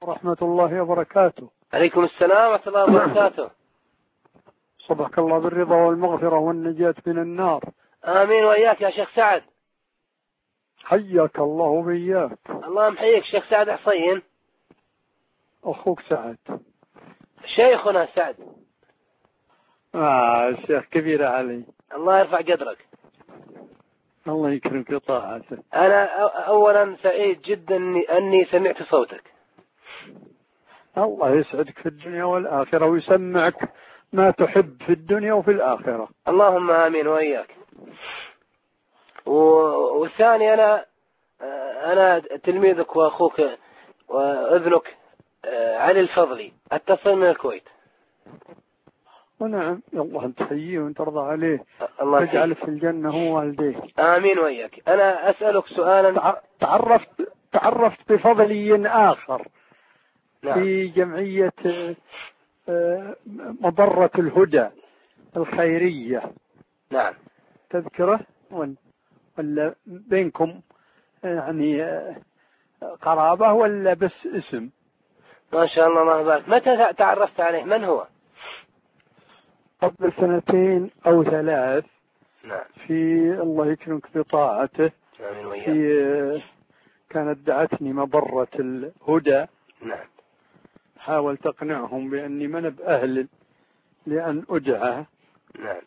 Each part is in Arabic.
ورحمة الله وبركاته. عليكم السلام ورحمة الله وبركاته. صبحك الله بالرضا والمغفرة والنجاة من النار. آمين وإياك يا شيخ سعد. حياك الله وإياك. الله محييك شيخ سعد حصين. أخوك سعد. شيخنا سعد. الشيخ كبير علي. الله يرفع قدرك. الله يكرمك بطاعته. أنا أولا سعيد جدا أني سمعت صوتك. الله يسعدك في الدنيا والآخرة ويسمعك ما تحب في الدنيا وفي الآخرة. اللهم آمين وإياك. والثاني أنا تلميذك وأخوك وابنك علي الفضلي، أتصل من الكويت. ونعم، الله تحييه وترضى عليه، الله تجعل في الجنة هو والديه. آمين وإياك. أنا أسألك سؤالا. تعرفت بفضلي آخر. نعم. في جمعية مبرة الهدى الخيرية. نعم. تذكره ولا بينكم يعني قرابة ولا بس اسم؟ ما شاء الله الله يبارك. متى تعرفت عليه؟ من هو؟ قبل 2 أو 3. نعم. في الله يكرمك بطاعته. آمين وإياك. في كانت دعتني مبرة الهدى. نعم. حاولت أقنعهم بأني من بأهل لأن أدعى. نعم.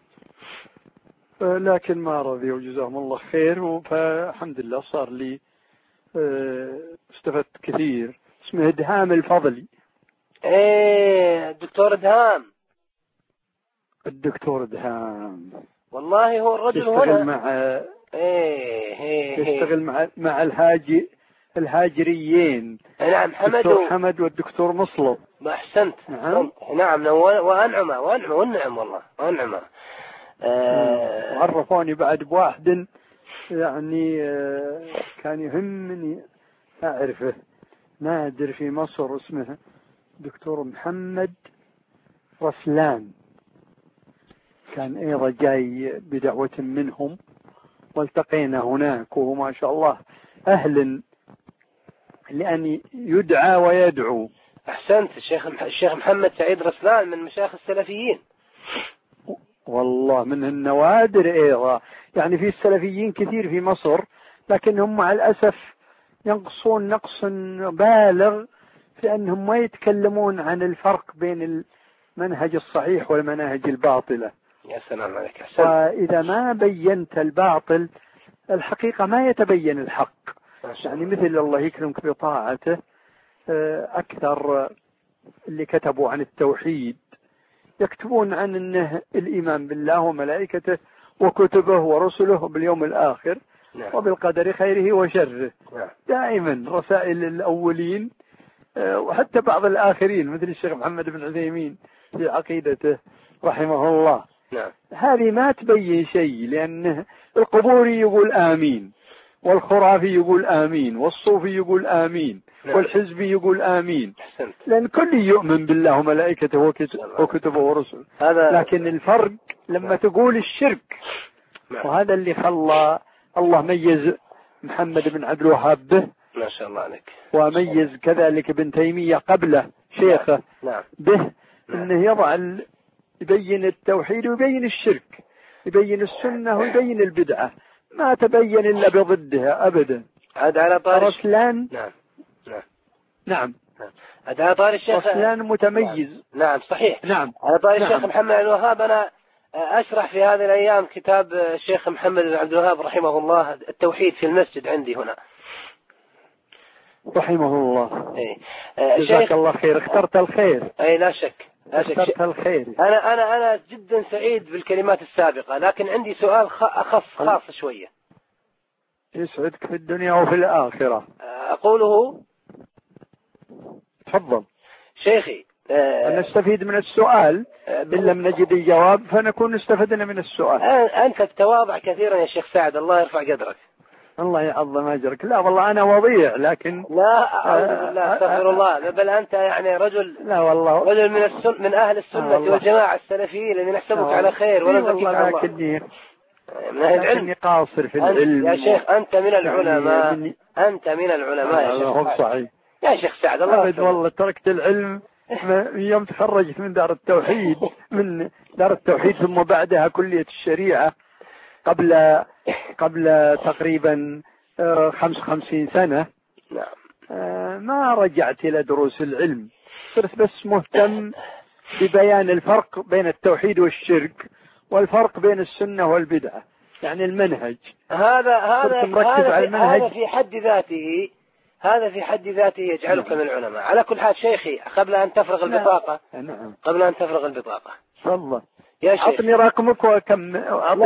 لكن ما رضيوا جزاهم الله خير، فالحمد لله صار لي استفدت كثير. اسمه إدهام الفضلي. ايه الدكتور إدهام. الدكتور إدهام والله هو الرجل يشتغل هنا مع يشتغل مع الهاجريين. نعم. حمد والدكتور مصلب. أحسنت. نعم. وأنعمة والنعم والله وأنعمة. عرفوني بعد بواحد يعني كان يهمني أعرفه، نادر في مصر، اسمه دكتور محمد رسلان. كان أيضا جاي بدعوة منهم والتقينا هناك، وهو ما شاء الله أهل لأن يدعى ويدعو. أحسنت. الشيخ محمد سعيد رسلان من مشايخ السلفيين. والله من النوادر أيضا. يعني في السلفيين كثير في مصر، لكنهم مع الأسف ينقصون نقص بالغ في أنهم ما يتكلمون عن الفرق بين المنهج الصحيح والمناهج الباطلة. يا سلام عليك. أحسنت. وإذا ما بينت الباطل الحقيقة ما يتبين الحق. يعني مثل الله يكرمك بطاعته أكثر اللي كتبوا عن التوحيد يكتبون عن أنه الإيمان بالله وملائكته وكتبه ورسله باليوم الآخر. نعم. وبالقدر خيره وشره. نعم. دائما رسائل الأولين وحتى بعض الآخرين مثل الشيخ محمد بن عثيمين في عقيدته رحمه الله. نعم. هذه ما تبين شيء، لأن القبوري يقول آمين، والخرافي يقول آمين، والصوفي يقول آمين. نعم. والحزبي يقول آمين. أحسنت. لأن كل يؤمن بالله وملائكته وكتبه ورسله. لكن الفرق لما تقول الشرك. نعم. وهذا اللي خلى الله ميز محمد بن عبد الوهاب به. ما شاء الله عليك. وميز كذلك ابن تيمية قبله شيخه. نعم. به. نعم. انه يبين التوحيد ويبين الشرك، يبين السنة ويبين البدعة، ما تبين إلا بضدها أبدا. هذا على طار رسلان. نعم. نعم. نعم. هذا على طار الشيخ رسلان متميز. نعم صحيح. نعم. على طار الشيخ نعم. محمد عبد الوهاب. أنا أشرح في هذه الأيام كتاب الشيخ محمد بن عبد الوهاب رحمه الله، التوحيد في المسجد عندي هنا. رحمه الله. جزاك الله خير. اخترت الخير. لا شك. اخترت الخير. أنا جدا سعيد بالكلمات السابقة، لكن عندي سؤال خاص شوية. يسعدك في الدنيا وفي الآخرة. أقوله. تفضل شيخي. نستفيد من السؤال. إن لم نجد الجواب فنكون استفدنا من السؤال. أنت تتواضع كثيرا يا شيخ سعد، الله يرفع قدرك. الله يعظم أجرك. لا والله أنا وضيع، لكن لا أعوذ بالله استغفر الله. بل أنت يعني رجل. لا والله رجل من أهل السنة والجماعة السلفيين اللي نحسبك على خير ونزكيك على الله. من أهل العلم. لكني قاصر في العلم يا شيخ. أنت من العلماء. أنت من العلماء يا شيخ. صحيح. يا شيخ سعد الله أبد والله تركت العلم يوم تخرجت من دار التوحيد، من دار التوحيد ثم بعدها كلية الشريعة قبل تقريبا 55 سنة. ما رجعت إلى دروس العلم، صرت بس مهتم ببيان الفرق بين التوحيد والشرك والفرق بين السنة والبدعة، يعني المنهج. هذا في حد ذاته يجعلك من العلماء. على كل حال شيخي قبل أن تفرغ البطاقة والله يا شيخ أعطني رقمك وأكمل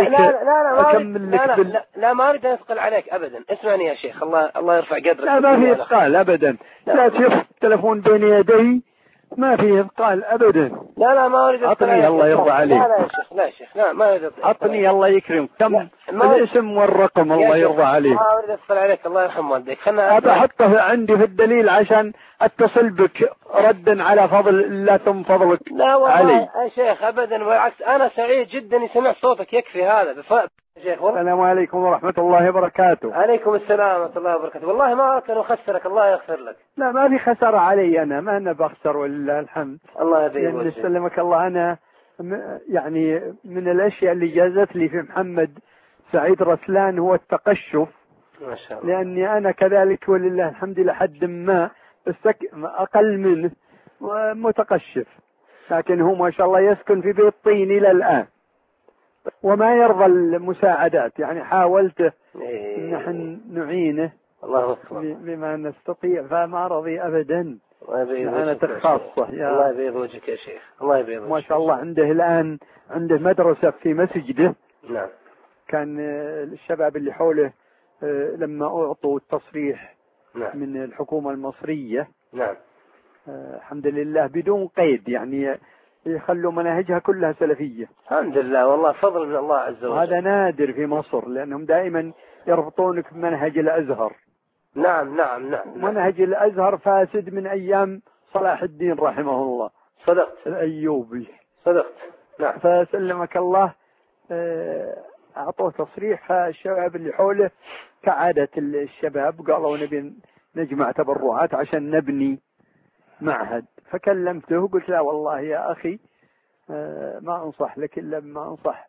لك. لا ما أريد أن أثقل عليك أبدا. اسمعني يا شيخ، الله يرفع قدرك. لا ما في إثقال أبدا. لا تشوف التلفون بين يدي، ما فيه إثقال أبدا. لا ما أريد أثقل عليك. أعطني الله يرضى عليك. لا يا شيخ لا ما أريد أثقل. أعطني الله يكرمك. كم الاسم والرقم الله يرضى عليك. ما أريد أثقل عليك، الله يرحم والديك. أبى أحطه عندي في الدليل عشان أتصل بك ردا على فضل لا ثم فضلك. لا والله علي يا شيخ أبدا، بالعكس أنا سعيد جدا سمعت صوتك، يكفي هذا. السلام عليكم ورحمة الله وبركاته. عليكم السلام ورحمة الله وبركاته. والله ما أردت أن أخسرك، الله يغفر لك. لا ما في خسارة علي، ما أنا بخسر ولله الحمد. الله يبارك فيك. يسلمك الله. أنا يعني من الأشياء اللي جازت لي في محمد سعيد رسلان هو التقشف، ما شاء الله. لأني أنا كذلك ولله الحمد لحد ما أقل منه متقشف، لكن هو ما شاء الله يسكن في بيت طين إلى الآن وما يرضى المساعدات. يعني حاولت نحن نعينه الله أكبر بما نستطيع فما رضي أبدا. أنا خاصة الله يبيض وجهك يا شيخ، الله يبيض وجهك. ما شاء الله عنده الآن عنده مدرسة في مسجده. نعم. كان الشباب اللي حوله لما أعطوا التصريح من الحكومة المصرية نعم الحمد لله بدون قيد، يعني يخلوا مناهجها كلها سلفية. الحمد لله والله فضل من الله عز وجل. هذا نادر في مصر لأنهم دائما يربطونك بمنهج الأزهر. نعم. منهج الأزهر فاسد من أيام صلاح الدين رحمه الله. صدقت. الأيوبي. صدقت. نعم. فسلمك الله أعطوه تصريح، فالشباب اللي حوله كعادة الشباب قالوا نبي نجمع تبرعات عشان نبني معهد. فكلمته وقلت لا والله يا أخي ما أنصح لك إلا ما أنصح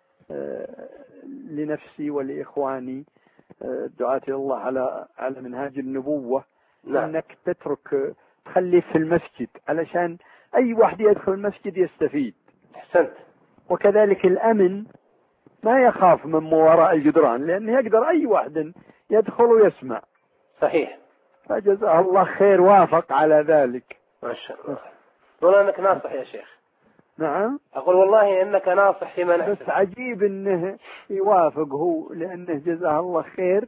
لنفسي ولإخواني الدعاة إلى الله على منهاج النبوة. أنك تخليه في المسجد علشان أي واحد يدخل المسجد يستفيد. أحسنت. وكذلك الأمن ما يخاف من وراء الجدران، لأنه يقدر أي واحد يدخل ويسمع. صحيح. فجزاه الله خير وافق على ذلك. ما شاء الله. والله انك ناصح يا شيخ. نعم. اقول والله انك ناصح فيما نحسن. بس عجيب انه يوافق هو، لانه جزاه الله خير.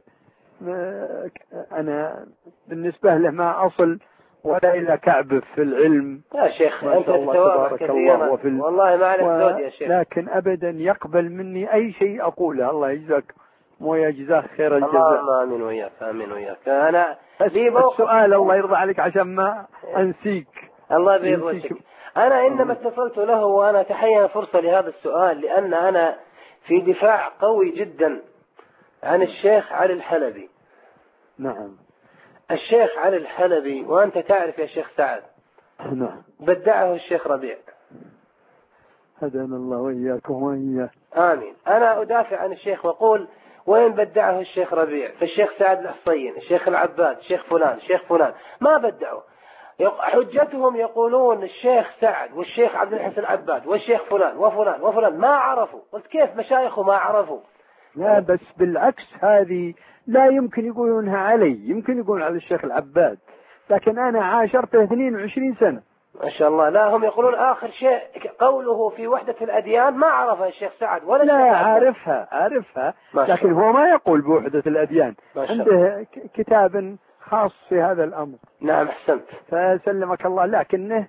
انا بالنسبة له ما اصل ولا الى كعب في العلم يا شيخ. انت تتواضع كثيرا والله ما عليك زود يا شيخ. لكن ابدا يقبل مني اي شيء اقوله. الله يجزاك ويجزاه خير الجزاء. اللهم امين وياك. امين وياك. انا لي السؤال الله يرضى عليك عشان ما انسيك. الله يبيض وجهك. انا انما اتصلت له وانا اتحين فرصة لهذا السؤال، لان انا في دفاع قوي جدا عن الشيخ علي الحلبي. نعم. الشيخ علي الحلبي وانت تعرف يا شيخ سعد. نعم. بدعه الشيخ ربيع. هدانا الله وإياكم وإياه. آمين. أنا أدافع عن الشيخ وأقول وين بدعه الشيخ ربيع؟ فالشيخ سعد الحصين، الشيخ العباد، الشيخ فلان ما بدعوا. حجتهم يقولون الشيخ سعد والشيخ عبد الحسن العباد والشيخ فلان وفلان ما عرفوا. قلت كيف مشايخه ما عرفوا؟ لا بس بالعكس، هذه لا يمكن يقولونها علي، يمكن يقولون على الشيخ العباد، لكن أنا عاشرته 22 سنة. ما شاء الله. لا هم يقولون آخر شيء قوله في وحدة الأديان ما عرفها الشيخ سعد ولا لا عارفها لكن هو ما يقول بوحدة الأديان. عنده كتاب خاص في هذا الأمر. نعم أحسنت. فسلمك الله. لكنه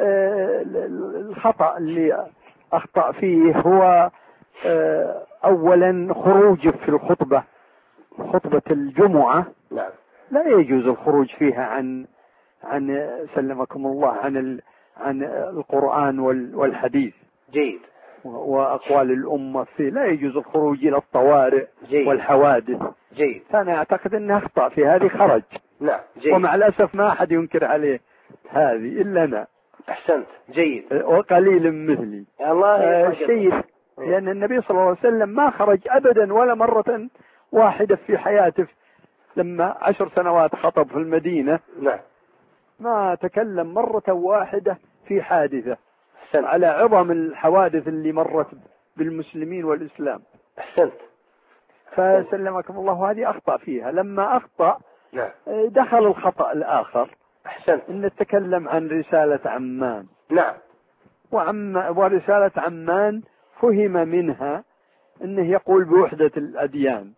الخطأ اللي أخطأ فيه هو أولا خروج في خطبة الجمعة. نعم. لا يجوز الخروج فيها عن سلمكم الله عن القرآن والحديث. جيد. وأقوال الأمة فيه لا يجوز الخروج إلى الطوارئ. جيد. والحوادث. جيد. أنا أعتقد أنه أخطأ في هذه، خرج. نعم جيد. ومع الأسف ما أحد ينكر عليه هذه إلا أنا. أحسنت جيد. وقليل مثلي. الله شيء، لأن النبي صلى الله عليه وسلم ما خرج أبدا ولا مرة واحدة في حياته لما 10 سنوات خطب في المدينة. نعم. ما تكلم مرة واحدة في حادثة. أحسنت. على عظم الحوادث اللي مرت بالمسلمين والإسلام. أحسنت. فسلمكم الله هذه أخطأ فيها. لما أخطأ نعم. دخل الخطأ الآخر. أحسنت. إن نتكلم عن رسالة عمان. نعم. ورسالة عمان فهم منها أنه يقول بوحدة الأديان.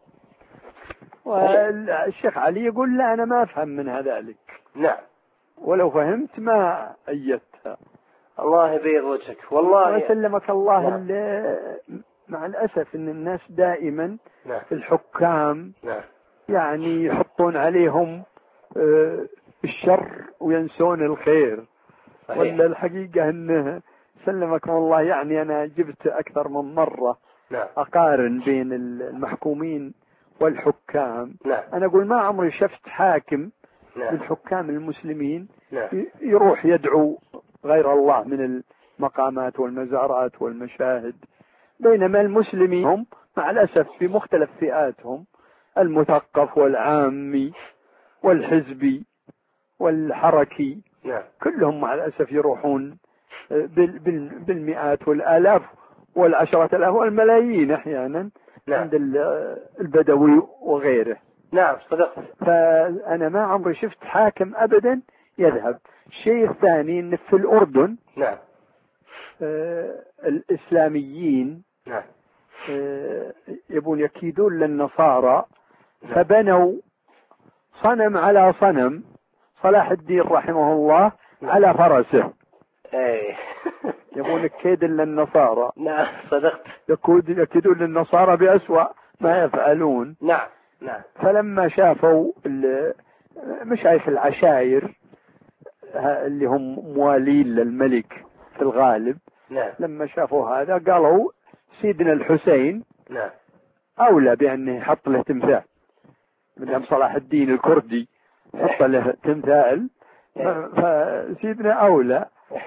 والشيخ علي يقول لا أنا ما أفهم من ذلك. نعم. ولو فهمت ما أيدتها. الله يبيض وجهك والله. وسلمك الله. نعم. مع الأسف أن الناس دائما نعم. في الحكام نعم. يعني يحطون عليهم الشر وينسون الخير. صحيح. ولا الحقيقة أنه سلمكم الله يعني أنا جبت أكثر من مرة نعم. أقارن بين المحكومين والحكام. نعم. أنا أقول ما عمري شفت حاكم نعم. من حكام المسلمين نعم. يروح يدعو غير الله من المقامات والمزارات والمشاهد. بينما المسلمين هم مع الأسف في مختلف فئاتهم، المثقف والعامي والحزبي والحركي، نعم. كلهم مع الأسف يروحون بالمئات والآلاف والعشرات الآلاف والملايين أحيانا. نعم. عند البدوي وغيره. نعم صدقت. فأنا ما عمري شفت حاكم أبدا يذهب. الشيء الثاني أن في الأردن نعم. الإسلاميين نعم. يبون يكيدون للنصارى. نعم. فبنوا صنم على صنم صلاح الدين رحمه الله. نعم. على فرسه. ايه. يبون كيد للنصارى. نعم صدقت. يكيدون للنصارى بأسوأ ما يفعلون. نعم. نعم. فلما شافوا مشايخ العشائر اللي هم موالين للملك في الغالب. نعم. لما شافوا هذا قالوا سيدنا الحسين. نعم. أولى بأنه يحط له تمثال. من صلاح الدين الكردي حط له تمثال. فسيدنا أولى.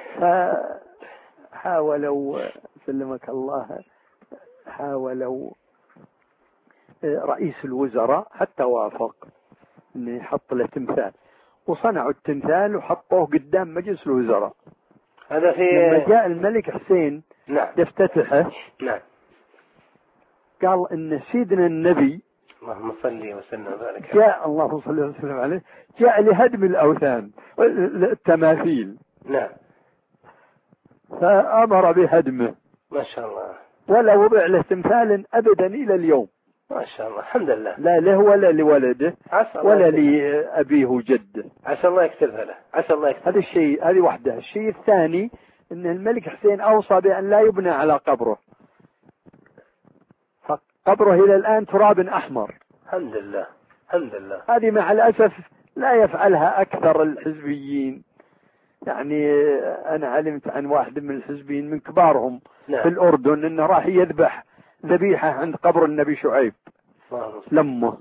فحاولوا سلمك الله، حاولوا رئيس الوزراء حتى وافق انه يحط له تمثال، وصنعوا التمثال وحطوه قدام مجلس الوزراء. هذا في لما جاء الملك حسين. نعم. يفتتحه. نعم. قال ان سيدنا النبي اللهم صل وسلم وبارك جاء، اللهم صل وسلم عليه، جاء لهدم الاوثان التماثيل. نعم. فامر بهدمه. ما شاء الله. ولا وضع له تمثال ابدا الى اليوم. ما شاء الله الحمد لله. لا له ولا لولده ولا لأبيه وجده. عسى الله يكتبها له. عسى الله يكتبها. هذا الشيء، هذه واحدة. الشيء الثاني أن الملك حسين أوصى بأن لا يبنى على قبره، فقبره إلى الآن تراب أحمر. الحمد لله. الحمد لله. هذه مع الأسف لا يفعلها أكثر الحزبيين. يعني أنا علمت عن واحد من الحزبيين من كبارهم. نعم. في الأردن أنه راح يذبح ذبيحة عند قبر النبي شعيب لمه.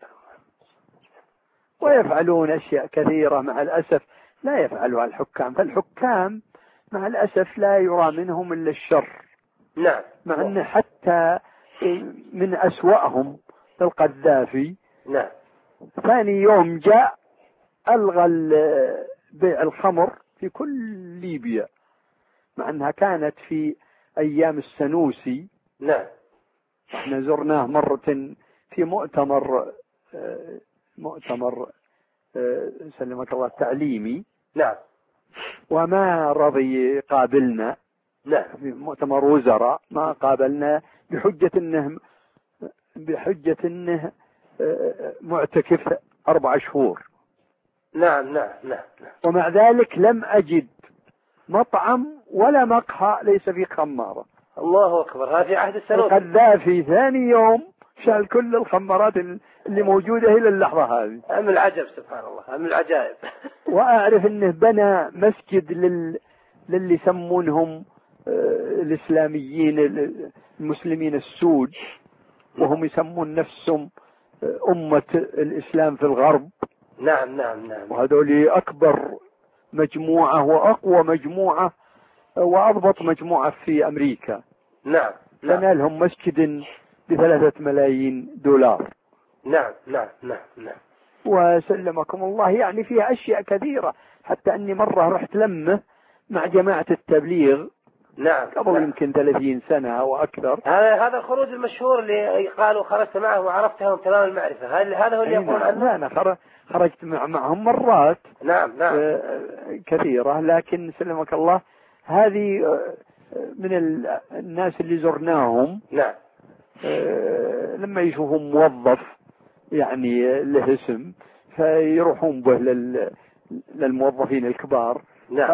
ويفعلون أشياء كثيرة مع الأسف لا يفعلها الحكام. فالحكام مع الأسف لا يرى منهم إلا الشر. نعم. مع أن حتى من أسوأهم القذافي. نعم. ثاني يوم جاء ألغى بيع الخمر في كل ليبيا، مع أنها كانت في أيام السنوسي. نعم. احنا زرناه مرة في مؤتمر سلمك الله تعليمي. نعم. وما رضي يقابلنا. نعم. في مؤتمر وزراء ما قابلنا بحجة انه معتكف 4 شهور. نعم. نعم. نعم. ومع ذلك لم أجد مطعم ولا مقهى ليس فيه خمارة. الله أكبر. هذا في عهد السنوسي. القذافي ثاني يوم شال كل الخمارات اللي موجودة إلى اللحظة هذه. من العجب سبحان الله، من العجائب. وأعرف أنه بنى مسجد للي يسمونهم الإسلاميين المسلمين السود، وهم يسمون نفسهم أمة الإسلام في الغرب. نعم نعم نعم. وهذول أكبر مجموعة وأقوى مجموعة وأضبط مجموعة في أمريكا. نعم نعم. بنى لهم مسجد ب3 ملايين دولار. نعم نعم نعم نعم. وسلمكم الله يعني فيها أشياء كثيرة، حتى أني مرة رحت لمه مع جماعة التبليغ. نعم. قبل نعم. يمكن 30 سنة أو أكثر. هذا الخروج المشهور اللي قالوا خرجت معهم وعرفتهم تمام المعرفة، هذا هو اللي يقولون عنه؟ لا أنا خرجت معهم مرات. نعم نعم. كثيرة، لكن سلمك الله هذه من الناس اللي زرناهم. نعم. لما يشوفون موظف يعني له اسم فيروحون به للموظفين الكبار. نعم.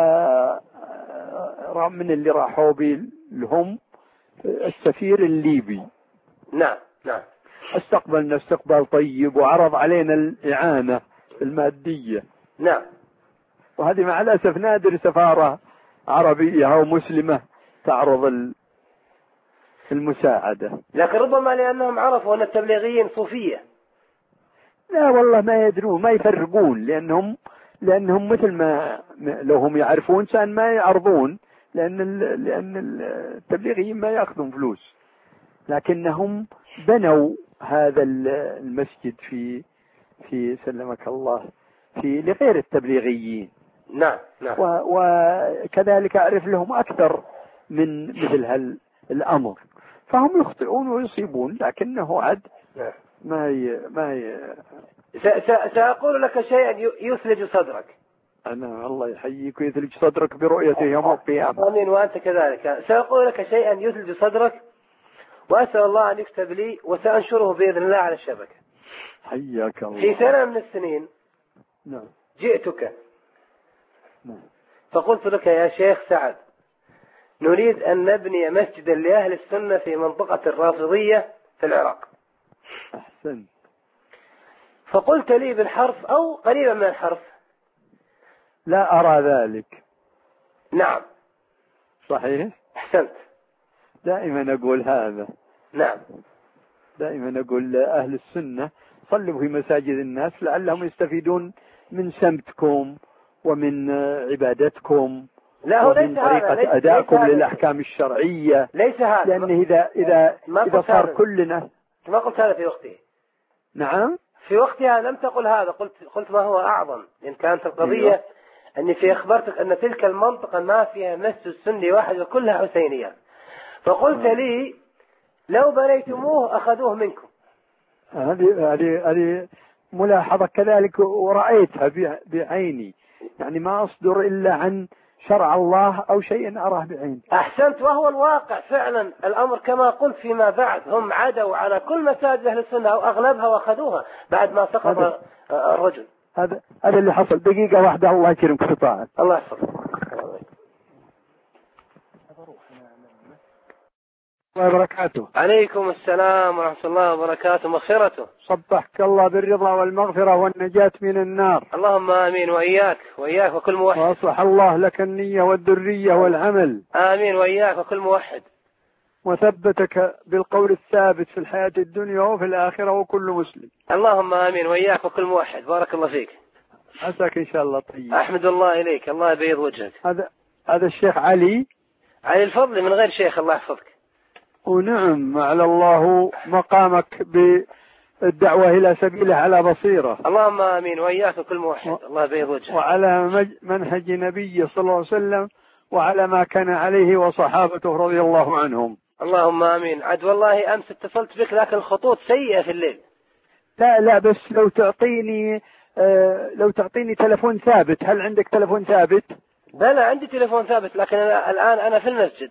من اللي راحوا لهم السفير الليبي. نعم نعم. استقبلنا استقبال طيب وعرض علينا الإعانة المادية. نعم. وهذه مع الأسف نادر سفارة عربية أو مسلمة تعرض المساعدة. لكن ربما لأنهم عرفوا أن التبليغيين صوفية. لا والله ما يدرون، ما يفرقون، لأنهم مثل ما لو هم يعرفون كان ما يعرضون، لأن التبليغيين ما يأخذون فلوس، لكنهم بنوا هذا المسجد في سلمك الله لغير التبليغيين. نعم نعم. وكذلك أعرف لهم أكثر من مثل الأمر، فهم يخطئون ويصيبون، لكنه عد ما سأقول لك شيئا يثلج صدرك. أنا الله يحييك ويثلج صدرك برؤيته يوم القيامة. آمين وأنت كذلك. سأقول لك شيئا يثلج صدرك، وأسأل الله أن يكتب لي وسأنشره بإذن الله على الشبكة. حياك الله. في سنة من السنين نعم. جئتك. نعم. فقلت لك يا شيخ سعد، نريد أن نبني مسجدا لأهل السنة في منطقة الرافضية في العراق. أحسن. فقلت لي بالحرف أو قريبا من الحرف: لا أرى ذلك. نعم. صحيح. أحسنت. دائما أقول هذا. نعم. دائما أقول لأهل السنة صلوا في مساجد الناس لعلهم يستفيدون من سمتكم ومن عبادتكم. لا هو ومن ليس طريقة هذا. أدائكم للأحكام الشرعية. ليس هذا. لأن إذا صار كلنا. ما قلت هذا في وقته. نعم. في وقتها لم تقل هذا، قلت ما هو أعظم، لأن كانت القضية أني في أخبرتك أن تلك المنطقة ما فيها مسجد سني واحد وكلها حسينية. فقلت لي لو بنيتموه أخذوه منكم. هذه ملاحظة كذلك ورأيتها بعيني، يعني ما أصدر إلا عن شرع الله أو شيء أراه بعيني. أحسنت. وهو الواقع فعلا الأمر كما قلت فيما بعد، هم عدوا على كل مساجد أهل السنة أو أغلبها وأخذوها بعد ما سقط الرجل. هذا اللي حصل. دقيقة واحدة الله يكرمك في طاعة. الله يحفظك. الله وبركاته. عليكم السلام ورحمة الله وبركاته. مغفرته. صبحك الله بالرضا والمغفرة والنجاة من النار. اللهم آمين وإياك وكل موحد. وأصلح الله لك النية والذرية والعمل. آمين وإياك وكل موحد. وثبتك بالقول الثابت في الحياة الدنيا وفي الآخرة وكل مسلم. اللهم آمين وإياك وكل موحد. بارك الله فيك. عساك إن شاء الله طيب. أحمد الله إليك. الله يبيض وجهك. هذا الشيخ علي الفضل من غير شيخ. الله يحفظك. ونعم على الله مقامك بالدعوة إلى سبيله على بصيرة. اللهم آمين وإياك وكل موحد. الله يبيض وجهك. وعلى منهج نبي صلى الله عليه وسلم وعلى ما كان عليه وصحابته رضي الله عنهم. اللهم آمين. عد والله أمس اتصلت بك لكن الخطوط سيئة في الليل. لا بس لو تعطيني تلفون ثابت. هل عندك تلفون ثابت؟ بلى عندي تلفون ثابت، لكن الآن أنا في المسجد.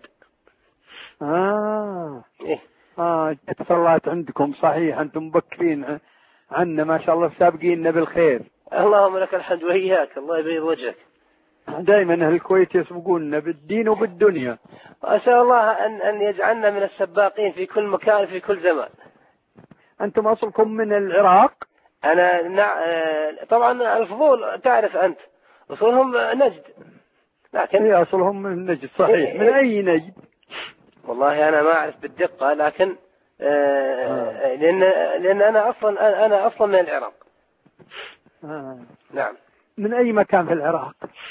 إيه؟ اتصالات عندكم صحيح. أنتم مبكرين عنا ما شاء الله، سابقيننا بالخير. اللهم لك الحمد وإياك. الله يبيض وجهك. دائما أهل الكويت يسبقوننا بالدين وبالدنيا. أسأل الله أن يجعلنا من السباقين في كل مكان في كل زمان. أنتم أصلكم من العراق؟ أنا طبعا الفضول تعرف أنت، أصلهم نجد. لكن هي أصلهم من نجد صحيح. من أي نجد؟ والله أنا ما أعرف بالدقة، لكن لأن أنا أصلا من العراق. نعم. من أي مكان في العراق؟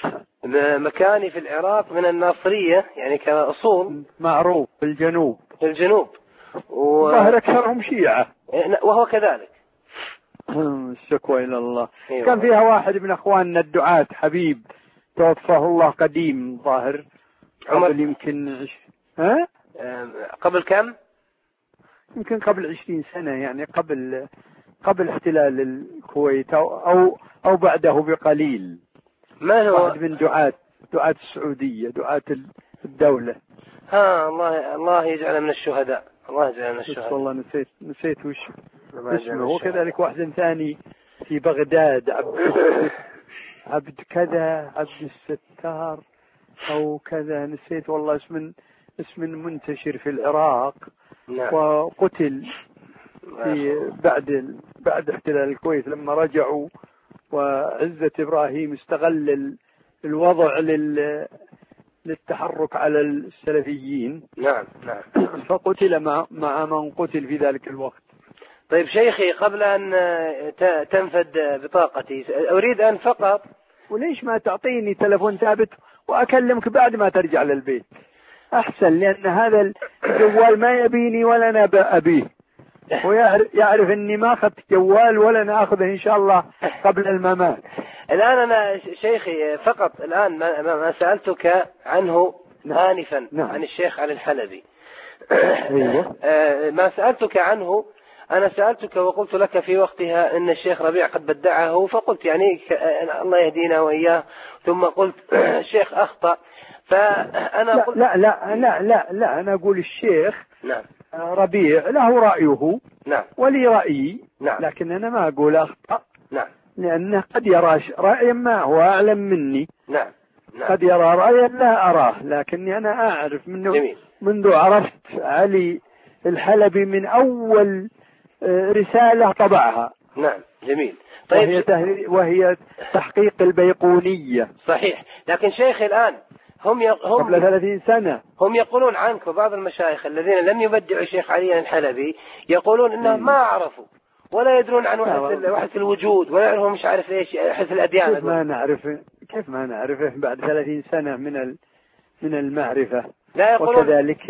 مكاني في العراق من الناصرية يعني كأصول. معروف في الجنوب. في الجنوب. ظاهر أكثرهم شيعة. وهو كذلك. الشكوى إلى الله. كان فيها واحد من أخواننا الدعاة حبيب توفاه الله قديم ظاهر قبل يمكن قبل كم؟ يمكن قبل 20 سنة يعني قبل احتلال الكويت أو بعده بقليل. ما هو؟ واحد من دعاة السعودية، دعاة الدولة. الله يجعل من الشهداء. الله يجعل من الشهداء. والله نسيت وش اسمه. وكذلك واحد ثاني في بغداد عبد الستار أو كذا، نسيت والله اسم منتشر في العراق. نعم. وقتل في بعد احتلال الكويت لما رجعوا، وعزة إبراهيم استغل الوضع للتحرك على السلفيين. نعم. فقتل مع من قتل في ذلك الوقت. طيب شيخي، قبل أن تنفد بطاقتي أريد أن فقط. وليش ما تعطيني تلفون ثابت وأكلمك بعد ما ترجع للبيت؟ أحسن، لأن هذا الجوال ما يبيني ولا أنا أبيه، ويعرف أني ما أخذت جوال ولا أنا أخذه إن شاء الله قبل الممات. الآن أنا شيخي فقط الآن ما سألتك عنه آنفا. نعم. عن الشيخ علي الحلبي. أيوة. ما سألتك عنه، أنا سألتك وقلت لك في وقتها أن الشيخ ربيع قد بدعه، فقلت يعني الله يهدينا وإياه، ثم قلت الشيخ أخطأ. فأنا قلت لا أنا أقول الشيخ نعم ربيع له رأيه. نعم. ولي رأيي. نعم. لكن أنا ما أقول أخطأ. نعم. لأنه قد يرى رأيا ما هو أعلم مني. نعم. قد يرى رأيا لا أراه، لكني أنا أعرف منذ عرفت علي الحلبي من أول رسالة طبعها. نعم. جميل. طيب. وهي تحقيق البيقونية. صحيح. لكن شيخي الآن هم قبل 30 سنة هم يقولون عنك، وبعض المشايخ الذين لم يبدعوا الشيخ علي الحلبي يقولون انهم ما عرفوا ولا يدرون عن وحدة الوجود، ولا يعرفون مش عارف ايش وحدة الأديان. كيف ما نعرفه بعد 30 سنة من المعرفة. لا يقولون. وكذلك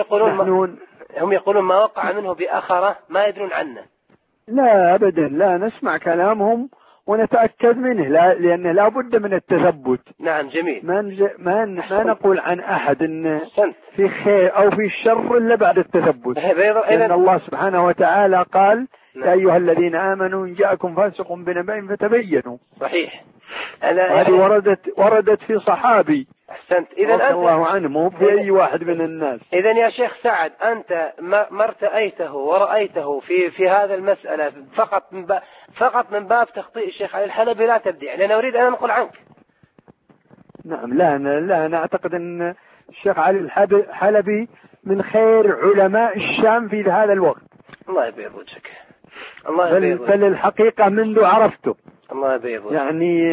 هم يقولون ما وقع منه بأخرة ما يدرون عنه. لا أبدا، لا نسمع كلامهم ونتأكد منه، لأنه لا بد من التثبت. نعم. جميل. ما نقول عن أحد إن في خير أو في الشر إلا بعد التثبت. لأن الله سبحانه وتعالى قال يا أيها الذين آمنوا إن جاءكم فاسق بنبأ فتبينوا. صحيح. هذه وردت في صحابي. أحسنت. رضي الله عنه، مو في أي واحد من الناس. إذن يا شيخ سعد، أنت ما ارتأيته ورأيته في هذا المسألة فقط من باب تخطيء الشيخ علي الحلبي، لا تبدع، لأن أريد أن أنقل عنك. نعم. لا أنا أعتقد أن الشيخ علي الحلبي من خير علماء الشام في هذا الوقت. الله يبيض وجهك. الله يبيض وجهك. بل الحقيقة منذ عرفته. الله يبيض وجهك. يعني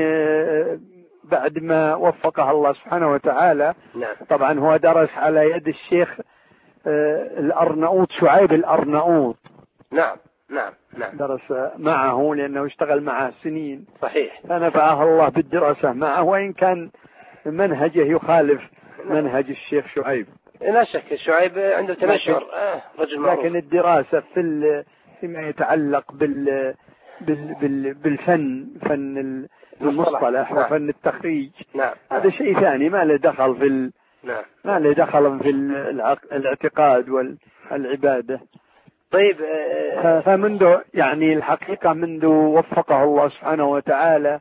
بعد ما وفقه الله سبحانه وتعالى. نعم. طبعا هو درس على يد الشيخ الأرناؤوط، شعيب الأرناؤوط. نعم. درس معه لأنه اشتغل معه سنين. صحيح. فنفعه الله بالدراسة معه، وإن كان منهجه يخالف منهج الشيخ شعيب. لا شك شعيب عنده تمشور، رجل معروف. لكن الدراسة فيما يتعلق بالفن، فن المصطلح وفن التخريج. نعم. هذا شيء ثاني ما له دخل ما له دخل في الاعتقاد والعبادة. طيب. فمنذ يعني الحقيقة منذ وفقه الله سبحانه وتعالى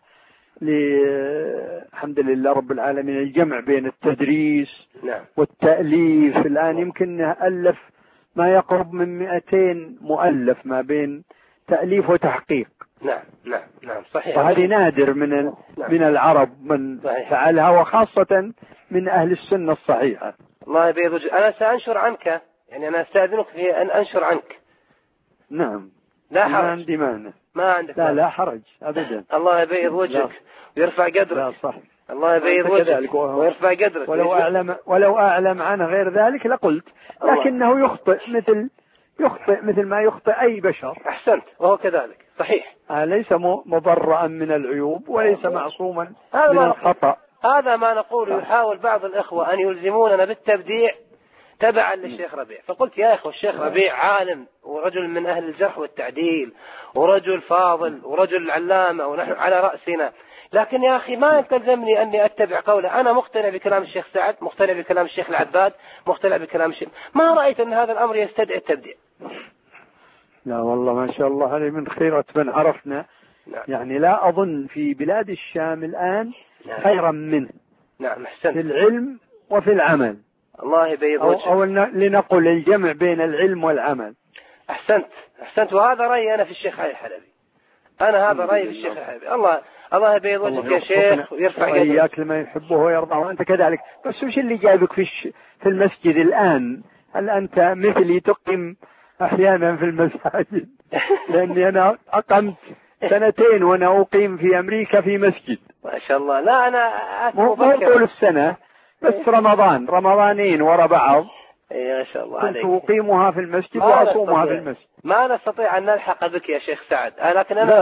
الحمد لله رب العالمين الجمع بين التدريس والتأليف. الآن يمكن ألف ما يقرب من 200 مؤلف ما بين تأليف وتحقيق. نعم. صحيح. وهذه نادر من العرب من فعلها، وخاصة من أهل السنة الصحيحة. الله يبيض وجهك. أنا سأنشر عنك، يعني أنا أستأذنك في أن أنشر عنك. نعم. لا حرج. ما عندي مانع. ما عندك. لا حرج أبدا. الله يبيض وجهك ويرفع قدرك. لا صح. الله يبيض وجهك ويرفع قدرك. ولو أعلم عن غير ذلك لقلت، لكنه يخطئ مثل ما يخطئ أي بشر. أحسنت. وهو كذلك. صحيح. ليس مبرئا من العيوب وليس معصوما من الخطأ. هذا ما نقول. يحاول بعض الإخوة أن يلزموننا بالتبديع تبعا للشيخ ربيع. فقلت يا إخوة الشيخ ربيع عالم ورجل من أهل الجرح والتعديل ورجل فاضل ورجل علامة ونحن على رأسنا، لكن يا أخي ما تلزمني أني أتبع قوله. أنا مقتنع بكلام الشيخ سعد، مقتنع بكلام الشيخ العباد، مقتنع بكلام الشيخ. ما رأيت أن هذا الأمر يستدعي التبديع. لا والله ما شاء الله عليه من خيرة من عرفنا. نعم. يعني لا أظن في بلاد الشام الآن خيرا منه. نعم أحسنت. في العلم وفي العمل. الله يبيض وجهك. أو لنقل الجمع بين العلم والعمل. أحسنت. وهذا رأيي أنا في الشيخ علي الحلبي. أنا هذا رأيي في الشيخ الحلبي. الله يبيض وجهك يا شيخ ويرفع قدرك. وإياك لما يحبه ويرضى وأنت كذلك. بس وش اللي جايبك في المسجد الآن؟ هل أنت مثلي تقيم أحيانا في المساجد؟ لأني أنا أقمت 2 وأنا أقيم في أمريكا في مسجد. ما شاء الله. لا أنا مو طول السنة بس رمضانين ورا بعض. ما شاء الله عليك. كنت أقيمها في المسجد وأصومها في المسجد. ما نستطيع أن نلحق بك يا شيخ سعد، لكن أنا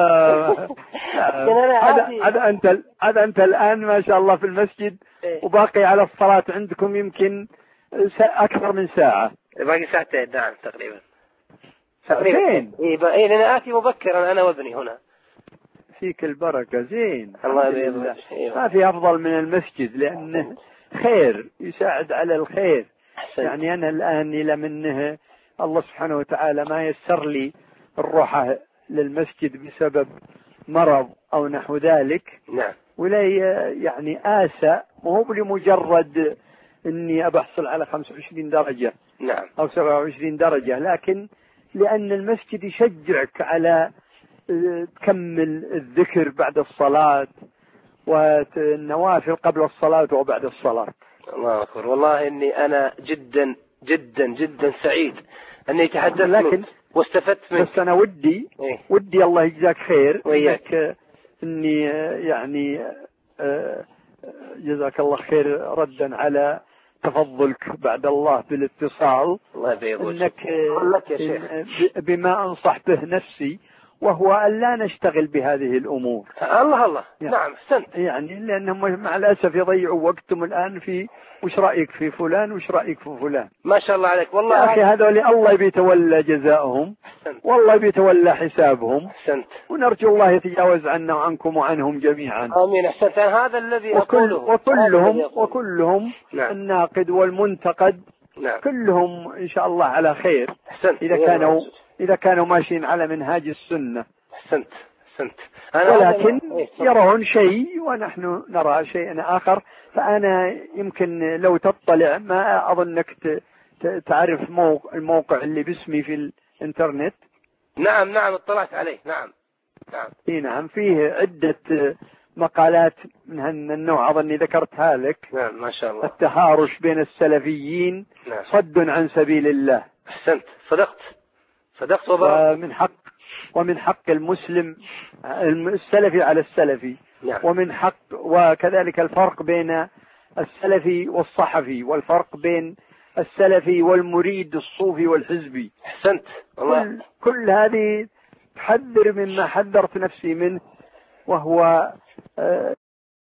هذا أنت الآن ما شاء الله في المسجد وباقي على الصلاة عندكم يمكن أكثر من ساعة. باقي ساعتين. نعم تقريبا. ساعتين. إيه لأن آتي مبكرا أنا وابني هنا. فيك البركة. زين. الله يبارك. ما في أفضل من المسجد لأنه خير يساعد على الخير. يعني أنا الآن إلى منه الله سبحانه وتعالى ما يسر لي الروحة للمسجد بسبب مرض أو نحو ذلك. نعم. ولا يعني آسى وهو لمجرد إني أبحصل على 25 درجة. نعم. أو 27 درجة، لكن لأن المسجد يشجعك على تكمل الذكر بعد الصلاة والنوافل قبل الصلاة وبعد الصلاة. الله أكبر. والله إني أنا جدا جدا جدا سعيد أني تحدثت واستفدت منك. بس أنا ودي الله يجزاك خير وياك. إني يعني جزاك الله خير ردا على تفضلك بعد الله بالاتصال. الله يبيض وجهك. إنك يا شيخ بما أنصح به نفسي وهو أن لا نشتغل بهذه الأمور. الله يعني نعم أحسنت. يعني لأنهم مع الأسف يضيعوا وقتهم الآن في وش رأيك في فلان وش رأيك في فلان. ما شاء الله عليك. والله يا أخي هذول الله بيتولى جزاءهم. أحسنت. والله بيتولى حسابهم. أحسنت. ونرجو الله يتجاوز عنا وعنكم وعنهم جميعا. آمين. أحسنت. هذا الذي أقوله. وكلهم نعم. الناقد والمنتقد نعم. كلهم إن شاء الله على خير. أحسنت. إذا كانوا ماشيين على منهاج السنة. أحسنت. ولكن يرون شيء ونحن نرى شيئا آخر. فأنا يمكن لو تطلع ما أظنك تعرف الموقع اللي باسمي في الإنترنت. نعم اطلعت عليه. نعم فيه عدة مقالات من النوع أظني ذكرتها لك. نعم ما شاء الله. التهارش بين السلفيين نعم. صد عن سبيل الله. أحسنت. صدقت ومن حق المسلم السلفي على السلفي. نعم. وكذلك الفرق بين السلفي والصحفي والفرق بين السلفي والمريد الصوفي والحزبي. أحسنت. كل هذه تحذر مما حذرت نفسي منه وهو